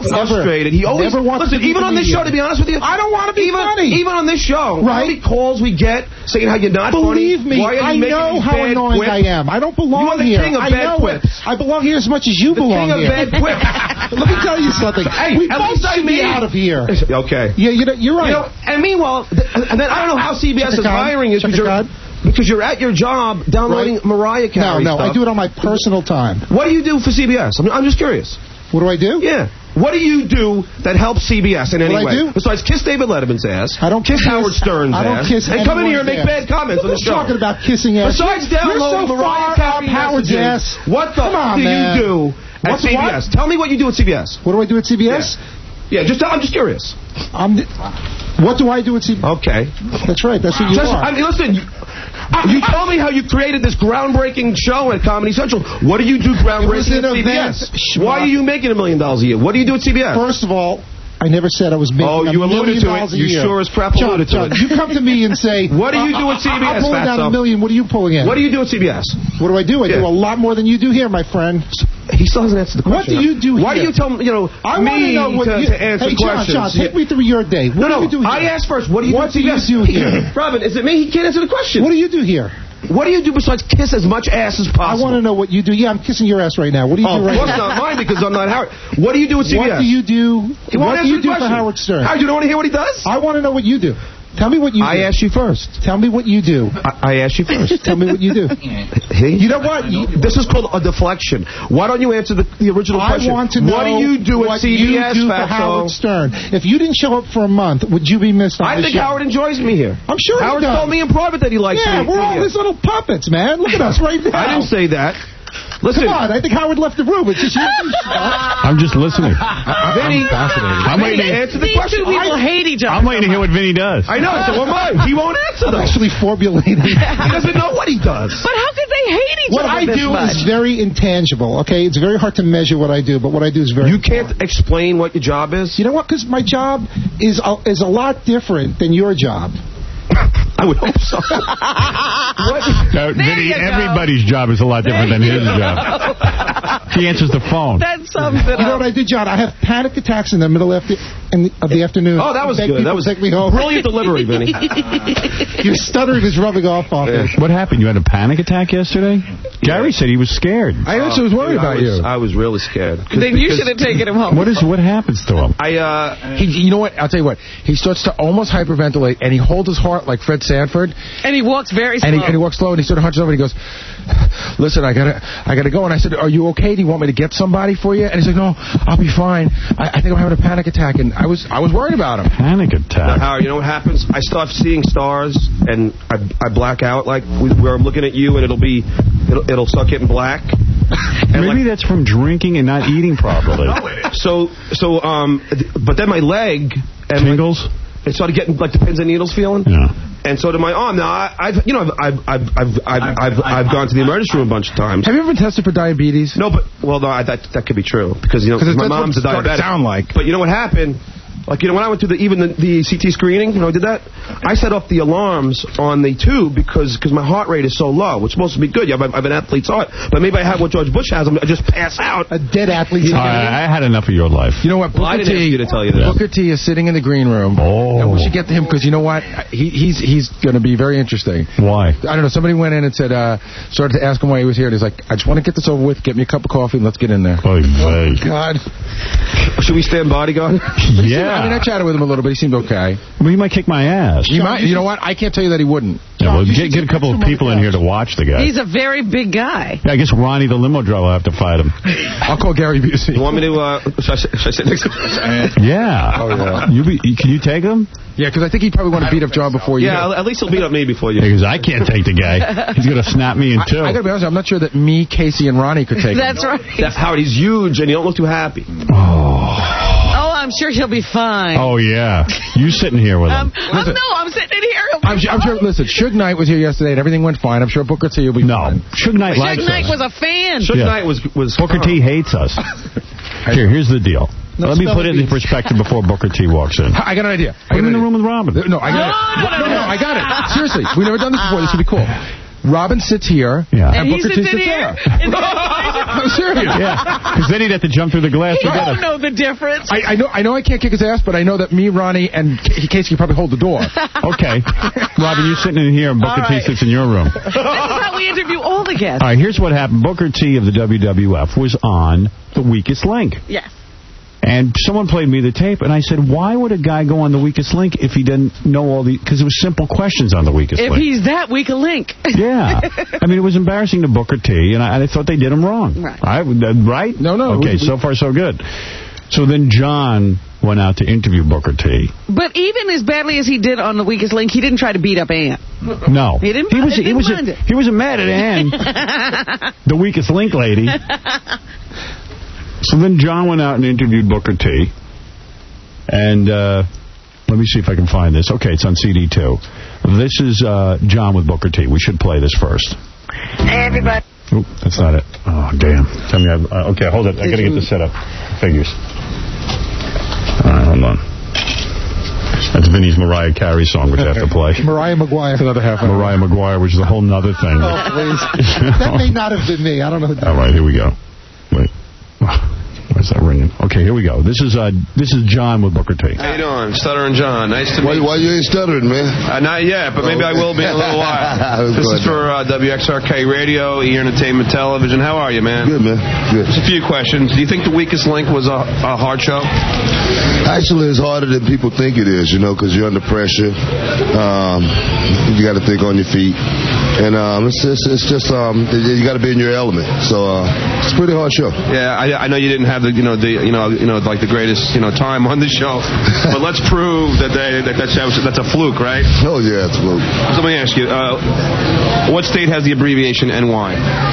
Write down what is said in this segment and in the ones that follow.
frustrated. He always listen. Even on this show, to be honest with you, I don't want to be funny. Even on this show, how many calls we get saying how you're not funny? Believe me, I know how annoying I am. I don't belong here. You are the king of bad quips. I belong here as much as you belong here. The king of bad quips. Let me tell you something. Hey, we both should be out of here. Okay. Yeah, you're right. And meanwhile, and then I don't know how CBS is hiring you because you're at your job downloading Mariah Carey No, stuff. I do it on my personal time. What do you do for CBS? I'm just curious. What do I do? Yeah. What do you do that helps CBS in any way? What I do? Besides kiss David Letterman's ass. I don't kiss Howard Stern's ass. I don't kiss and come in here and make bad comments on the show. Talking about kissing ass. Besides downloading Mariah Carey Howard's ass. What the do you do at CBS? Tell me what you do at CBS. What do I do at CBS? Yeah, I'm just curious. What do I do at CBS? Okay. That's right. That's what you are. I mean, listen. You told me how you created this groundbreaking show at Comedy Central. What do you do groundbreaking at CBS? Why are you making $1 million a year? What do you do at CBS? First of all, I never said I was making $1 million a year. You sure as crap alluded to it. You come to me and say, what do you do at CBS, I'm pulling down $1 million. What are you pulling in? What do you do at CBS? What do I do? I do a lot more than you do here, my friend. He still hasn't answered the question. What do you do here? Why do you tell me, I want to know what to answer questions? John, take me through your day. What do you do here? I asked first, what do you do here? Robin, is it me? He can't answer the question. What do you do here? What do you do besides kiss as much ass as possible? I want to know what you do. Yeah, I'm kissing your ass right now. What do you do right now? Of course not mine because I'm not Howard. What do you do at CBS? What do you do? What do you do for Howard Stern? Howard, you don't want to hear what he does? I want to know what you do. Tell me what you do. I asked you first. Tell me what you do. I asked you first. Tell me what you do. You know what? This is called a deflection. Why don't you answer the original question? I want to know what do you do at CBS, you do for Howard Stern. If you didn't show up for a month, would you be missed on I think Howard enjoys me here. I'm sure Howard told me in private that he likes me. Yeah, we're all his little puppets, man. Look at us right now. I didn't say that. Listen. Come on, I think Howard left the room. It's just you. I'm just listening. Vinny, I'm waiting to answer the question. These two people hate each other. I'm waiting to hear what Vinny does. I know, so am I. He won't answer them. Actually formulating. He doesn't know what he does. But how could they hate each other? What I do is very intangible, okay? It's very hard to measure what I do, but what I do is very You can't explain what your job is? You know what? Because my job is a lot different than your job. I would hope so. Vinny, everybody's job is a lot different than his job. He answers the phone. That sums it up. You know what I did, John? I have panic attacks in the middle of the afternoon. Oh, that was good. That was take me home. Brilliant delivery, Vinny. Your stuttering is rubbing off on me. What happened? You had a panic attack yesterday? Gary said he was scared. I actually was worried about you. I was really scared. Then you should have taken him home. What happens to him? You know what? I'll tell you what. He starts to almost hyperventilate, and he holds his heart like Fred Sanford. And he walks very slow. And he walks slow, and he sort of hunches over, and he goes, listen, I gotta go. And I said, are you okay? Do you want me to get somebody for you? And he's like, no, I'll be fine. I think I'm having a panic attack. And I was worried about him. Panic attack? Now, Howard, you know what happens? I start seeing stars, and I black out, like where I'm looking at you, and it'll start getting black. And maybe that's from drinking and not eating properly. But then my leg and tingles. It started getting like the pins and needles feeling. Yeah. And so did my arm. Now I've gone to the emergency room a bunch of times. Have you ever been tested for diabetes? No, but that could be true because my mom's a diabetic. Sound like. But you know what happened? Like, when I went through the CT screening, I did that, I set off the alarms on the tube because my heart rate is so low. It's supposed to be good. I have an athlete's heart. But maybe I have what George Bush has. I just pass out. A dead athlete's heart. I had enough of your life. You know what? I didn't ask you to tell you that. Booker T is sitting in the green room. Oh. And we should get to him because you know what? He's going to be very interesting. Why? I don't know. Somebody went in and started to ask him why he was here. And he's like, I just want to get this over with. Get me a cup of coffee and let's get in there. Oh, God. Should we stand bodyguard? Yeah. I mean, I chatted with him a little bit. He seemed okay. Well, he might kick my ass. He might. You know what? I can't tell you that he wouldn't. Yeah, well, get a couple of people in here to watch the guy. He's a very big guy. Yeah, I guess Ronnie the limo driver will have to fight him. I'll call Gary Busey. You want me to, should I sit next to him? Yeah. Oh, yeah. Can you take him? Yeah, because I think he'd probably want to beat up John before you. Yeah, at least he'll beat up me before you. Because I can't take the guy. He's going to snap me in two. I got to be honest, I'm not sure that me, Casey, and Ronnie could take him. That's right. Howard, he's huge, and you don't look too happy. Oh, I'm sure he'll be fine. Oh, yeah. You sitting here with him. I'm sitting in here. I'm sure, listen, Suge Knight was here yesterday, and everything went fine. I'm sure Booker T will be fine. Suge Knight likes us. Suge Knight was a fan. Suge Knight was Booker T hates us. Here's the deal. Let me put it in perspective before Booker T walks in. I got an idea. Put him in the room with Robin. No, I got it. No, I got it. Seriously, we've never done this before. This would be cool. Robin sits here, and Booker T sits there. I'm serious. Yeah, because then he'd have to jump through the glass You together. don't know the difference. I know I can't kick his ass, but I know that me, Ronnie, and Casey can probably hold the door. Okay. Robin, you're sitting in here, and Booker T sits in your room. This is how we interview all the guests. All right, here's what happened. Booker T of the WWF was on The Weakest Link. Yes. And someone played me the tape, and I said, why would a guy go on The Weakest Link if he didn't know all the... Because it was simple questions on The Weakest Link. If he's that weak a link. Yeah. I mean, it was embarrassing to Booker T, and I thought they did him wrong. Right. Right? No. Okay, so far so good. So then John went out to interview Booker T. But even as badly as he did on The Weakest Link, he didn't try to beat up Ann. No. He didn't He was mad at Ann, the Weakest Link lady. So then John went out and interviewed Booker T. And let me see if I can find this. Okay, it's on CD too. This is John with Booker T. We should play this first. Hey, everybody. Oh, that's not it. Oh, damn. Tell me okay, hold it. I got to get this set up. Figures. All right, hold on. That's Vinny's Mariah Carey song, which I have to play. Mariah Maguire. Another half hour. Mariah Maguire, which is a whole nother thing. Oh, please. That may not have been me. I don't know. All right, here we go. Wait. Where's that ringing? Okay, here we go. This is John with Booker T. How you doing? Stuttering John. Nice to meet you. Why you ain't stuttering, man? Not yet, but maybe I will be in a little while. This is for WXRK Radio, E! Entertainment Television. How are you, man? Good, man. Good. Just a few questions. Do you think The Weakest Link was a hard show? Actually, it's harder than people think it is, because you're under pressure. You got to think on your feet. And it's just you got to be in your element. So it's a pretty hard show. Yeah, I know you didn't have the like the greatest time on the show, but let's prove that that's a fluke, right? Oh yeah, it's a fluke. So let me ask you, what state has the abbreviation NY?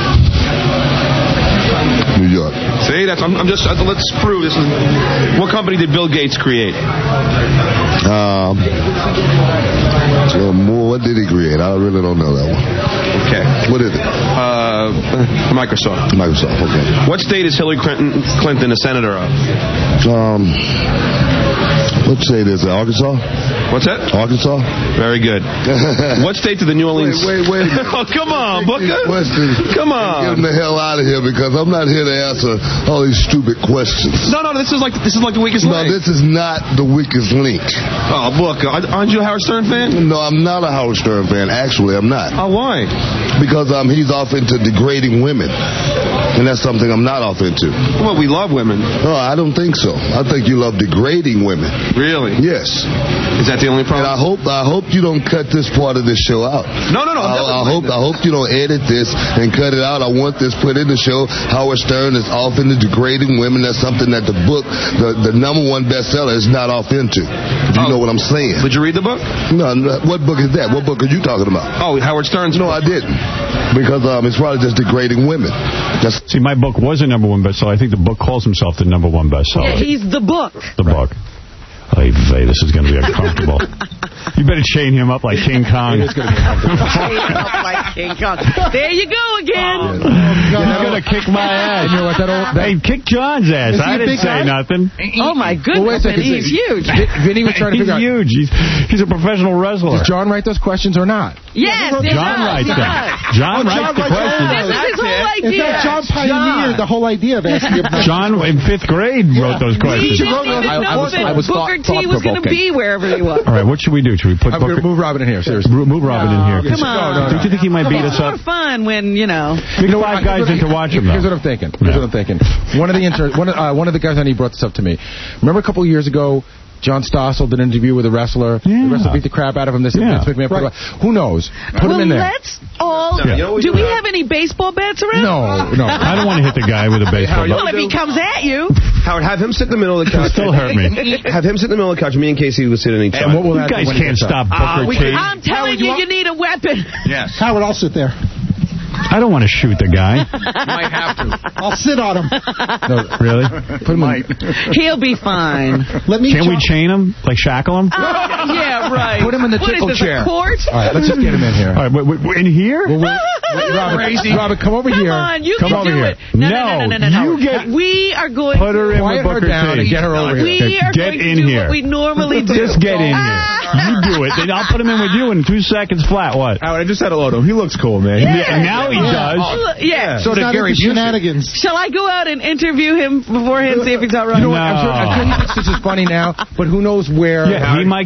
New York. See, let's prove this. What company did Bill Gates create? What did he create? I really don't know that one. Okay. What is it? Microsoft. Microsoft, okay. What state is Hillary Clinton a senator of? What state is it? Arkansas? What's that? Arkansas? Very good. What state did the New Orleans... Wait. Oh, come on, Booker. Come on. Get him the hell out of here, because I'm not here to answer all these stupid questions. No, this is like The Weakest Link. No, this is not The Weakest Link. Oh, Booker, aren't you a Howard Stern fan? No, I'm not a Howard Stern fan. Actually, I'm not. Oh, why? Because he's off into degrading women. And that's something I'm not off into. Well, we love women. No, I don't think so. I think you love degrading women. Really? Yes. Is that the only problem? And I hope you don't cut this part of this show out. No. I hope you don't edit this and cut it out. I want this put in the show. Howard Stern is off into degrading women. That's something that the book, the #1 bestseller, is not off into. Do you know what I'm saying? Did you read the book? No. What book is that? What book are you talking about? Oh, Howard Stern's book. No, I didn't. Because it's probably just degrading women. See, my book was a #1 bestseller. I think the book calls himself the #1 bestseller. Yeah, he's the book. The book. Hey, Vay, this is going to be uncomfortable. You better chain him up like King Kong. Chain him up like King Kong. There you go again. He's going to kick my ass. You know what, hey, kick John's ass. I didn't say nothing. Oh, my goodness. Well, he's huge. Vinny was trying to figure out. He's huge. He's a professional wrestler. Does John write those questions or not? Yes, John writes them. John writes the questions. This is his whole idea. In fact, John pioneered the whole idea of asking him. John, in 5th grade, wrote those questions. I was Booker T was going to be wherever he was. All right, what should we do? Should we put Booker... Move Robin in here, seriously. Move Robin in here. Come on. Don't you think he might beat us up? It's more fun when, We get 5 guys in to watch him, though. Here's what I'm thinking. One of the guys on, he brought this up to me. Remember a couple of years ago, John Stossel did an interview with a wrestler. Yeah. The wrestler beat the crap out of him. This Vince McMahon. Right. Who knows? Put him in there. Let's all... Do we have any baseball bats around? No. I don't want to hit the guy with a baseball bat. Well, if he comes at you... Howard, have him sit in the middle of the couch. Still hurt me. Have him sit in the middle of the couch. Me and Casey will sit on each side. And what will you guys can't stop Booker T. I'm telling you need a weapon. Yes. Howard, I'll sit there. I don't want to shoot the guy. You might have to. I'll sit on him. No, really? Put him in. He'll be fine. Can we chain him? Like shackle him? Yeah, right. Put him in the tickle chair. Court? All right, let's just get him in here. All right, in here? Robin, come over here. Come on, you come can over do here. it. No. You get. We are going put her in quiet with Booker her down T. and get her over here. We are get going in to do here. what we normally do. Just get in here. You do it. Then I'll put him in with you in 2 seconds flat. What? Howard, I just said hello to him. He looks cool, man. Yeah, now he does. Yeah. So did Gary Busey. Shenanigans. Shall I go out and interview him beforehand, see if he's all right? You know what? I'm sure he thinks this is funny now, but who knows where. Yeah, he might